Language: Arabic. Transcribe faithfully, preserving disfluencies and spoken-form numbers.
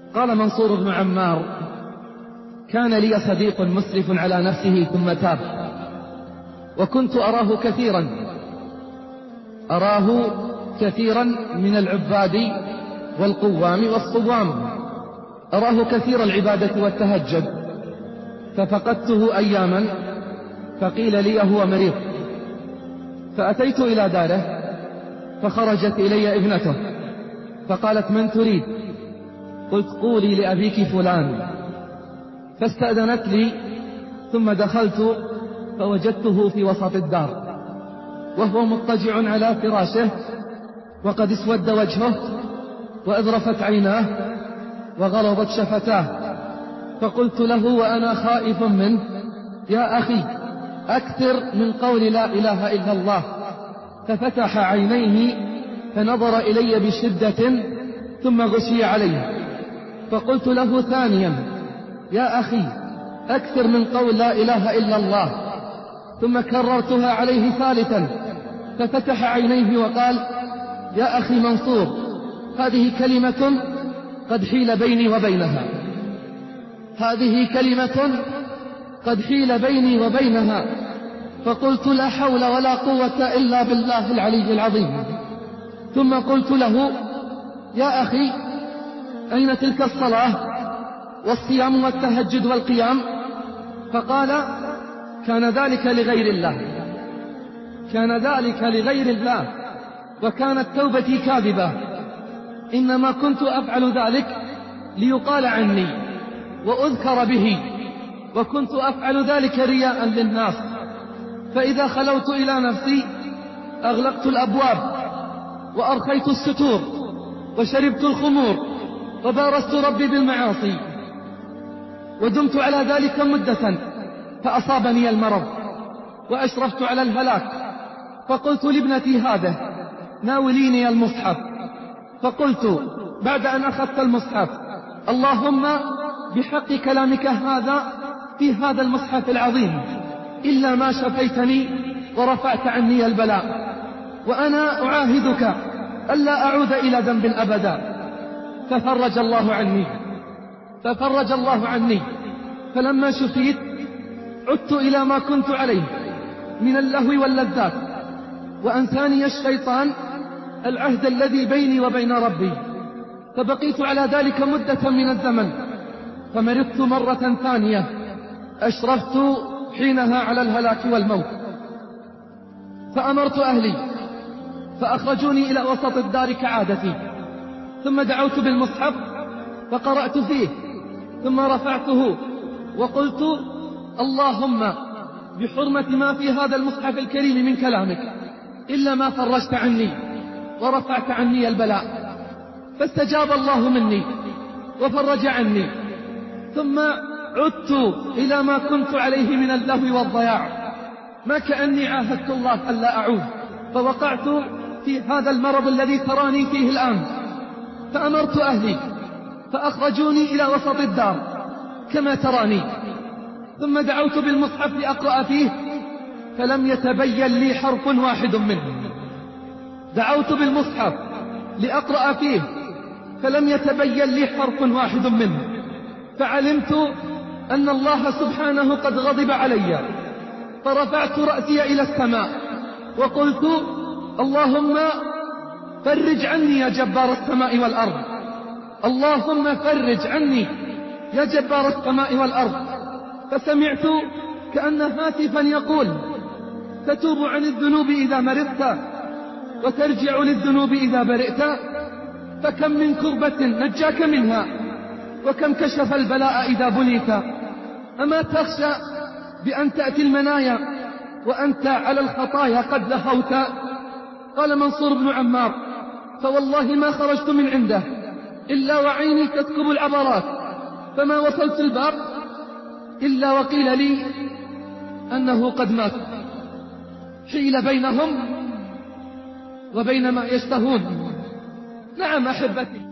قال منصور بن عمار: كان لي صديق مسرف على نفسه ثم تاب، وكنت أراه كثيرا أراه كثيرا من العباد والقوام والصوام، أراه كثير العبادة والتهجد، ففقدته أياما فقيل لي هو مريض، فأتيت إلى داره فخرجت إلي ابنته فقالت: من تريد؟ قلت: قولي لأبيك فلان. فاستأذنت لي، ثم دخلت فوجدته في وسط الدار وهو مضطجع على فراشه وقد اسود وجهه وأذرفت عيناه وغلظت شفتاه، فقلت له وأنا خائف منه: يا أخي أكثر من قول لا إله إلا الله. ففتح عينيه فنظر إلي بشدة ثم غشي عليه، فقلت له ثانيا: يا أخي أكثر من قول لا إله إلا الله. ثم كررتها عليه ثالثا ففتح عينيه وقال: يا أخي منصور، هذه كلمة قد حيل بيني وبينها، هذه كلمة قد حيل بيني وبينها. فقلت: لا حول ولا قوة إلا بالله العلي العظيم. ثم قلت له: يا أخي أين تلك الصلاة والصيام والتهجد والقيام؟ فقال: كان ذلك لغير الله، كان ذلك لغير الله، وكانت توبتي كاذبة، إنما كنت أفعل ذلك ليقال عني وأذكر به، وكنت أفعل ذلك رياء للناس. فإذا خلوت إلى نفسي أغلقت الأبواب وأرخيت الستور وشربت الخمور وبارزت ربي بالمعاصي، ودمت على ذلك مدة، فأصابني المرض وأشرفت على الهلاك. فقلت لابنتي هذه: ناوليني المصحف. فقلت بعد أن أخذت المصحف: اللهم بحق كلامك هذا في هذا المصحف العظيم إلا ما شفيتني ورفعت عني البلاء، وأنا أعاهدك ألا أعود إلى ذنب أبدا. ففرج الله عني ففرج الله عني فلما شفيت عدت إلى ما كنت عليه من اللهو واللذات، وأنساني الشيطان العهد الذي بيني وبين ربي، فبقيت على ذلك مدة من الزمن. فمرضت مرة ثانية أشرفت حينها على الهلاك والموت، فأمرت أهلي فأخرجوني إلى وسط الدار كعادتي، ثم دعوت بالمصحف فقرأت فيه، ثم رفعته وقلت: اللهم بحرمة ما في هذا المصحف الكريم من كلامك إلا ما فرجت عني ورفعت عني البلاء. فاستجاب الله مني وفرج عني، ثم عدت إلى ما كنت عليه من اللهو والضياع، ما كأني عاهدت الله ألا أعود. فوقعت في هذا المرض الذي تراني فيه الآن، فأمرت أهلي فأخرجوني إلى وسط الدار كما تراني، ثم دعوت بالمصحف لأقرأ فيه فلم يتبين لي حرف واحد منه. دعوت بالمصحف لأقرأ فيه فلم يتبين لي حرف واحد منه، فعلمت أن الله سبحانه قد غضب علي، فرفعت رأسي إلى السماء وقلت: اللهم فرج عني يا جبار السماء والأرض، اللهم فرج عني يا جبار السماء والأرض. فسمعت كأن هاتفا يقول: تتوب عن الذنوب إذا مرضت وترجع للذنوب إذا برئت، فكم من كربة نجاك منها وكم كشف البلاء إذا بليت. أما تخشى بأن تأتي المنايا وأنت على الخطايا قد لهوت؟ قال منصور بن عمار: فوالله ما خرجت من عنده إلا وعيني تسكب العبرات، فما وصلت الباب إلا وقيل لي أنه قد مات. حيل بينهم وبين ما يشتهون. نعم أحبتي.